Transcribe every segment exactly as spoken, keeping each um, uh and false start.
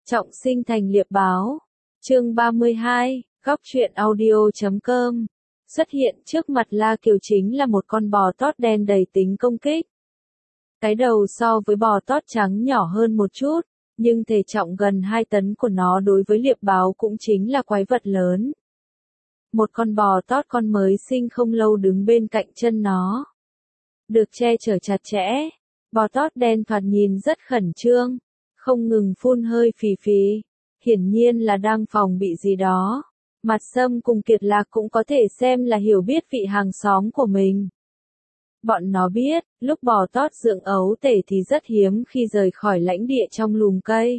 Trọng sinh thành liệp báo. Chương ba mươi hai, góc truyện audio chấm com. Xuất hiện trước mặt La Kiều chính là một con bò tót đen đầy tính công kích. Cái đầu so với bò tót trắng nhỏ hơn một chút, nhưng thể trọng gần hai tấn của nó đối với liệp báo cũng chính là quái vật lớn. Một con bò tót con mới sinh không lâu đứng bên cạnh chân nó. Được che chở chặt chẽ, bò tót đen thoạt nhìn rất khẩn trương, không ngừng phun hơi phì phì, hiển nhiên là đang phòng bị gì đó. Mặt Sâm cùng Kiệt Lạc cũng có thể xem là hiểu biết vị hàng xóm của mình. Bọn nó biết, lúc bò tót dưỡng ấu tể thì rất hiếm khi rời khỏi lãnh địa trong lùm cây.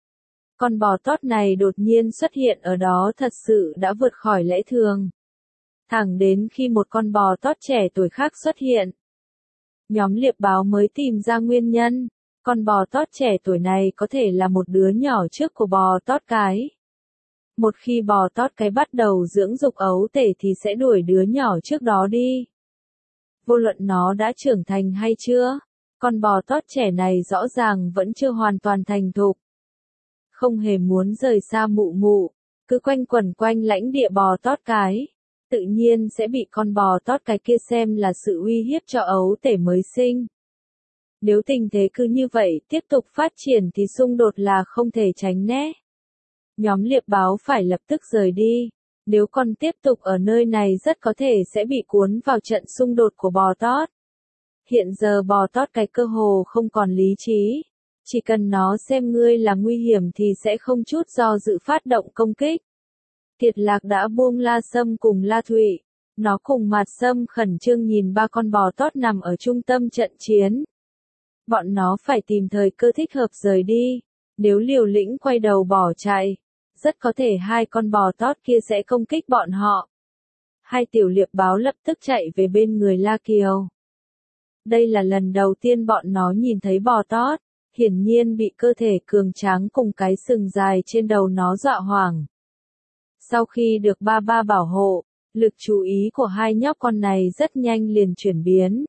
Con bò tót này đột nhiên xuất hiện ở đó thật sự đã vượt khỏi lẽ thường. Thẳng đến khi một con bò tót trẻ tuổi khác xuất hiện. Nhóm liệp báo mới tìm ra nguyên nhân, con bò tót trẻ tuổi này có thể là một đứa nhỏ trước của bò tót cái. Một khi bò tót cái bắt đầu dưỡng dục ấu tể thì sẽ đuổi đứa nhỏ trước đó đi. Vô luận nó đã trưởng thành hay chưa, con bò tót trẻ này rõ ràng vẫn chưa hoàn toàn thành thục. Không hề muốn rời xa mụ mụ, cứ quanh quẩn quanh lãnh địa bò tót cái, tự nhiên sẽ bị con bò tót cái kia xem là sự uy hiếp cho ấu tể mới sinh. Nếu tình thế cứ như vậy tiếp tục phát triển thì xung đột là không thể tránh né. Nhóm liệp báo phải lập tức rời đi, nếu còn tiếp tục ở nơi này rất có thể sẽ bị cuốn vào trận xung đột của bò tót. Hiện giờ bò tót cái cơ hồ không còn lý trí, chỉ cần nó xem ngươi là nguy hiểm thì sẽ không chút do dự phát động công kích. Kiệt Lạc đã buông La Sâm cùng La Thụy, nó cùng Mạt Sâm khẩn trương nhìn ba con bò tót nằm ở trung tâm trận chiến. Bọn nó phải tìm thời cơ thích hợp rời đi, nếu liều lĩnh quay đầu bỏ chạy, rất có thể hai con bò tót kia sẽ công kích bọn họ. Hai tiểu liệp báo lập tức chạy về bên người La Kiều. Đây là lần đầu tiên bọn nó nhìn thấy bò tót, hiển nhiên bị cơ thể cường tráng cùng cái sừng dài trên đầu nó dọa hoảng. Sau khi được ba ba bảo hộ, lực chú ý của hai nhóc con này rất nhanh liền chuyển biến.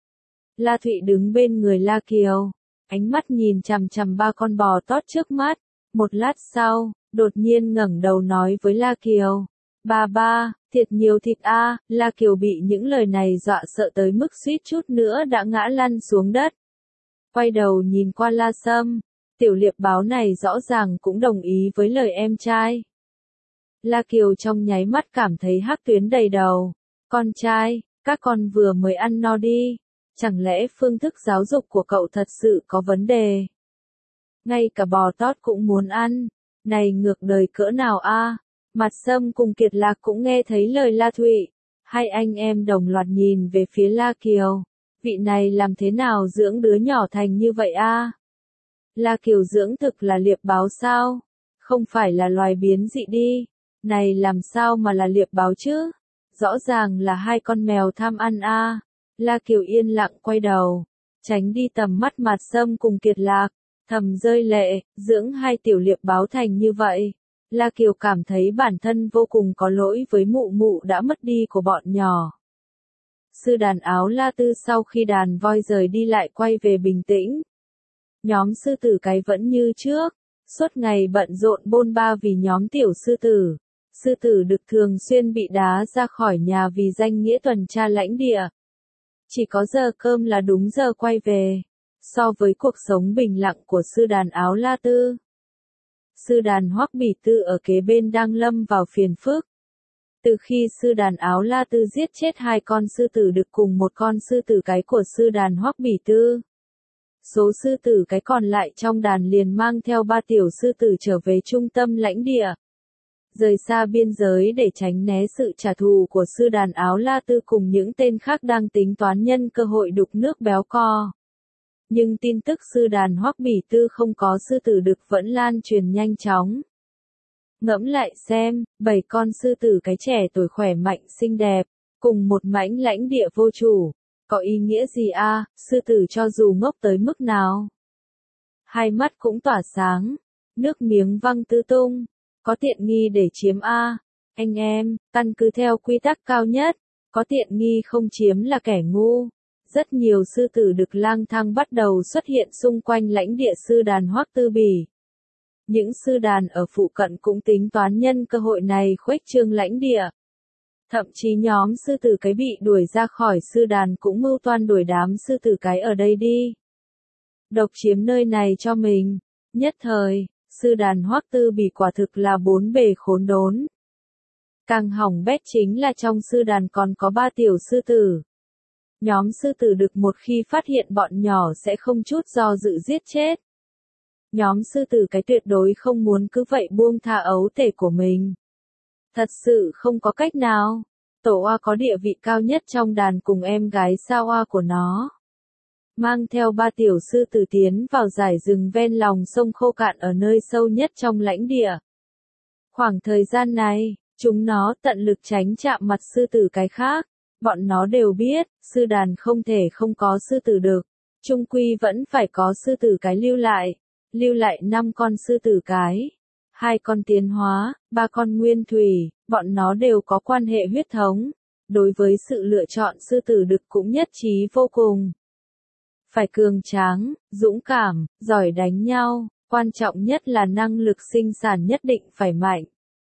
La Thụy đứng bên người La Kiều, ánh mắt nhìn chằm chằm ba con bò tót trước mắt, một lát sau, đột nhiên ngẩng đầu nói với La Kiều, ba ba, thiệt nhiều thịt a. À. La Kiều bị những lời này dọa sợ tới mức suýt chút nữa đã ngã lăn xuống đất. Quay đầu nhìn qua La Sâm, tiểu liệp báo này rõ ràng cũng đồng ý với lời em trai. La Kiều trong nháy mắt cảm thấy hắc tuyến đầy đầu, con trai, các con vừa mới ăn no đi. Chẳng lẽ phương thức giáo dục của cậu thật sự có vấn đề? Ngay cả bò tót cũng muốn ăn, này ngược đời cỡ nào a? À? Mạt Sâm cùng Kiệt Lạc cũng nghe thấy lời La Thụy, hai anh em đồng loạt nhìn về phía La Kiều, vị này làm thế nào dưỡng đứa nhỏ thành như vậy a? À? La Kiều dưỡng thực là liệp báo sao? Không phải là loài biến dị đi, này làm sao mà là liệp báo chứ? Rõ ràng là hai con mèo tham ăn a. À? La Kiều yên lặng quay đầu, tránh đi tầm mắt Mạt Sâm cùng Kiệt Lạc, thầm rơi lệ, dưỡng hai tiểu liệp báo thành như vậy. La Kiều cảm thấy bản thân vô cùng có lỗi với mụ mụ đã mất đi của bọn nhỏ. Sư đàn áo La Tư sau khi đàn voi rời đi lại quay về bình tĩnh. Nhóm sư tử cái vẫn như trước, suốt ngày bận rộn bôn ba vì nhóm tiểu sư tử. Sư tử đực thường xuyên bị đá ra khỏi nhà vì danh nghĩa tuần tra lãnh địa. Chỉ có giờ cơm là đúng giờ quay về, so với cuộc sống bình lặng của sư đàn áo La Tư. Sư đàn Hoắc Bỉ Tư ở kế bên đang lâm vào phiền phức. Từ khi sư đàn áo La Tư giết chết hai con sư tử đực cùng một con sư tử cái của sư đàn Hoắc Bỉ Tư, số sư tử cái còn lại trong đàn liền mang theo ba tiểu sư tử trở về trung tâm lãnh địa. Rời xa biên giới để tránh né sự trả thù của sư đàn áo La Tư cùng những tên khác đang tính toán nhân cơ hội đục nước béo co. Nhưng tin tức sư đàn Hoắc Bỉ Tư không có sư tử đực vẫn lan truyền nhanh chóng. Ngẫm lại xem, bảy con sư tử cái trẻ tuổi khỏe mạnh xinh đẹp, cùng một mảnh lãnh địa vô chủ, có ý nghĩa gì a? À? Sư tử cho dù ngốc tới mức nào, hai mắt cũng tỏa sáng, nước miếng văng tứ tung. Có tiện nghi để chiếm a, à? Anh em, căn cứ theo quy tắc cao nhất, có tiện nghi không chiếm là kẻ ngu. Rất nhiều sư tử đực lang thang bắt đầu xuất hiện xung quanh lãnh địa sư đàn Hoắc Tư Bỉ. Những sư đàn ở phụ cận cũng tính toán nhân cơ hội này khuếch trương lãnh địa. Thậm chí nhóm sư tử cái bị đuổi ra khỏi sư đàn cũng mưu toan đuổi đám sư tử cái ở đây đi. Độc chiếm nơi này cho mình. Nhất thời, sư đàn Hoắc Tư Bỉ quả thực là bốn bề khốn đốn. Càng hỏng bét chính là trong sư đàn còn có ba tiểu sư tử. Nhóm sư tử đực một khi phát hiện bọn nhỏ sẽ không chút do dự giết chết. Nhóm sư tử cái tuyệt đối không muốn cứ vậy buông tha ấu tể của mình. Thật sự không có cách nào. Tổ oa có địa vị cao nhất trong đàn cùng em gái sao oa của nó. Mang theo ba tiểu sư tử tiến vào dải rừng ven lòng sông khô cạn ở nơi sâu nhất trong lãnh địa. Khoảng thời gian này, chúng nó tận lực tránh chạm mặt sư tử cái khác. Bọn nó đều biết, sư đàn không thể không có sư tử đực. Chung quy vẫn phải có sư tử cái lưu lại. Lưu lại năm con sư tử cái. Hai con tiến hóa, ba con nguyên thủy, bọn nó đều có quan hệ huyết thống. Đối với sự lựa chọn sư tử đực cũng nhất trí vô cùng. Phải cường tráng, dũng cảm, giỏi đánh nhau, quan trọng nhất là năng lực sinh sản nhất định phải mạnh.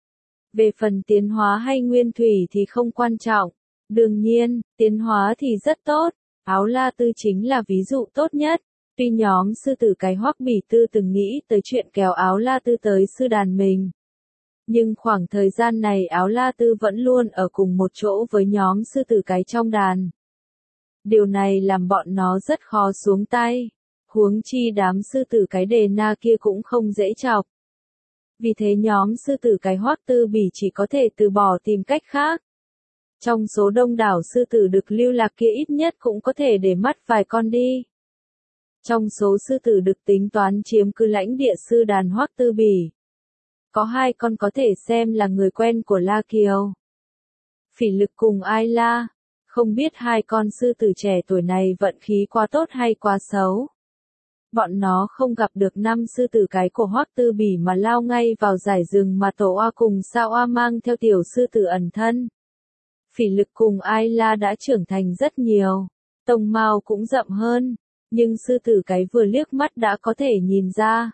Về phần tiến hóa hay nguyên thủy thì không quan trọng. Đương nhiên, tiến hóa thì rất tốt, Áo La Tư chính là ví dụ tốt nhất. Tuy nhóm sư tử cái Hoắc Bỉ Tư từng nghĩ tới chuyện kéo Áo La Tư tới sư đàn mình. Nhưng khoảng thời gian này Áo La Tư vẫn luôn ở cùng một chỗ với nhóm sư tử cái trong đàn. Điều này làm bọn nó rất khó xuống tay. Huống chi đám sư tử cái Đề Na kia cũng không dễ chọc. Vì thế nhóm sư tử cái Hoắc Tư Bỉ chỉ có thể từ bỏ tìm cách khác. Trong số đông đảo sư tử đực lưu lạc kia ít nhất cũng có thể để mắt vài con đi. Trong số sư tử đực tính toán chiếm cứ lãnh địa sư đàn Hoắc Tư Bỉ, có hai con có thể xem là người quen của La Kiều. Phỉ Lực cùng Ai La, không biết hai con sư tử trẻ tuổi này vận khí quá tốt hay quá xấu. Bọn nó không gặp được năm sư tử cái của Hoắc Tư Bỉ mà lao ngay vào dải rừng mà Tổ Oa cùng Sao Oa mang theo tiểu sư tử ẩn thân. Phỉ Lực cùng Ai La đã trưởng thành rất nhiều, tông mao cũng rậm hơn, nhưng sư tử cái vừa liếc mắt đã có thể nhìn ra.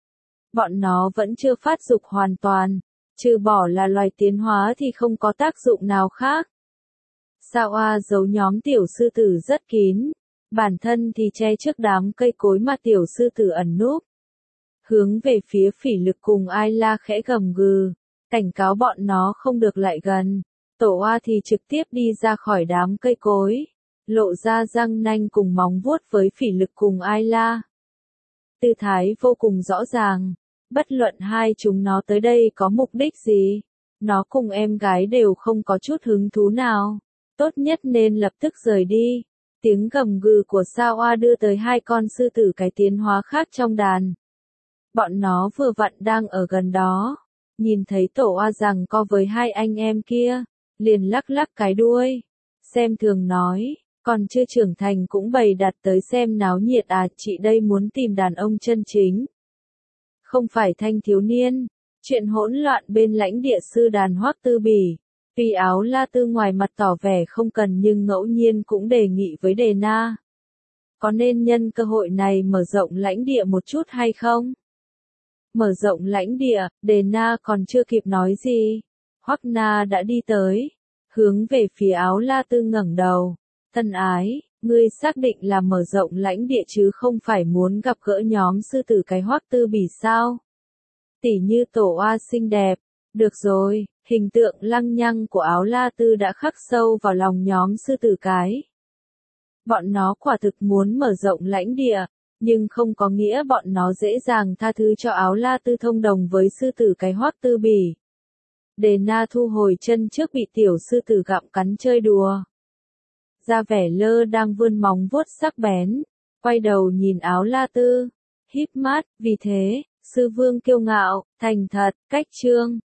Bọn nó vẫn chưa phát dục hoàn toàn, trừ bỏ là loài tiến hóa thì không có tác dụng nào khác. Sao Oa giấu nhóm tiểu sư tử rất kín, bản thân thì che trước đám cây cối mà tiểu sư tử ẩn núp. Hướng về phía Phỉ Lực cùng Ai La khẽ gầm gừ, cảnh cáo bọn nó không được lại gần. Tổ Oa thì trực tiếp đi ra khỏi đám cây cối, lộ ra răng nanh cùng móng vuốt với Phỉ Lực cùng Ai La. Tư thái vô cùng rõ ràng, bất luận hai chúng nó tới đây có mục đích gì, nó cùng em gái đều không có chút hứng thú nào, tốt nhất nên lập tức rời đi. Tiếng gầm gừ của Sao Oa đưa tới hai con sư tử cái tiến hóa khác trong đàn. Bọn nó vừa vặn đang ở gần đó, nhìn thấy Tổ Oa rằng co với hai anh em kia, liền lắc lắc cái đuôi, xem thường nói, còn chưa trưởng thành cũng bày đặt tới xem náo nhiệt à, chị đây muốn tìm đàn ông chân chính. Không phải thanh thiếu niên, chuyện hỗn loạn bên lãnh địa sư đàn Hoắc Tư Bỉ. Tuy Áo La Tư ngoài mặt tỏ vẻ không cần nhưng ngẫu nhiên cũng đề nghị với Đề Na. Có nên nhân cơ hội này mở rộng lãnh địa một chút hay không? Mở rộng lãnh địa, Đề Na còn chưa kịp nói gì. Hoắc Na đã đi tới, hướng về phía Áo La Tư ngẩng đầu. Thân ái, ngươi xác định là mở rộng lãnh địa chứ không phải muốn gặp gỡ nhóm sư tử cái Hoắc Tư Bỉ sao? Tỉ như Tổ Oa xinh đẹp. Được rồi, hình tượng lăng nhăng của Áo La Tư đã khắc sâu vào lòng nhóm sư tử cái. Bọn nó quả thực muốn mở rộng lãnh địa, nhưng không có nghĩa bọn nó dễ dàng tha thứ cho Áo La Tư thông đồng với sư tử cái Hoắc Tư Bỉ. Đề Na thu hồi chân trước bị tiểu sư tử gặm cắn chơi đùa. Ra vẻ lơ đang vươn móng vuốt sắc bén, quay đầu nhìn Áo La Tư, híp mắt, vì thế, sư vương kiêu ngạo, thành thật, cách trương.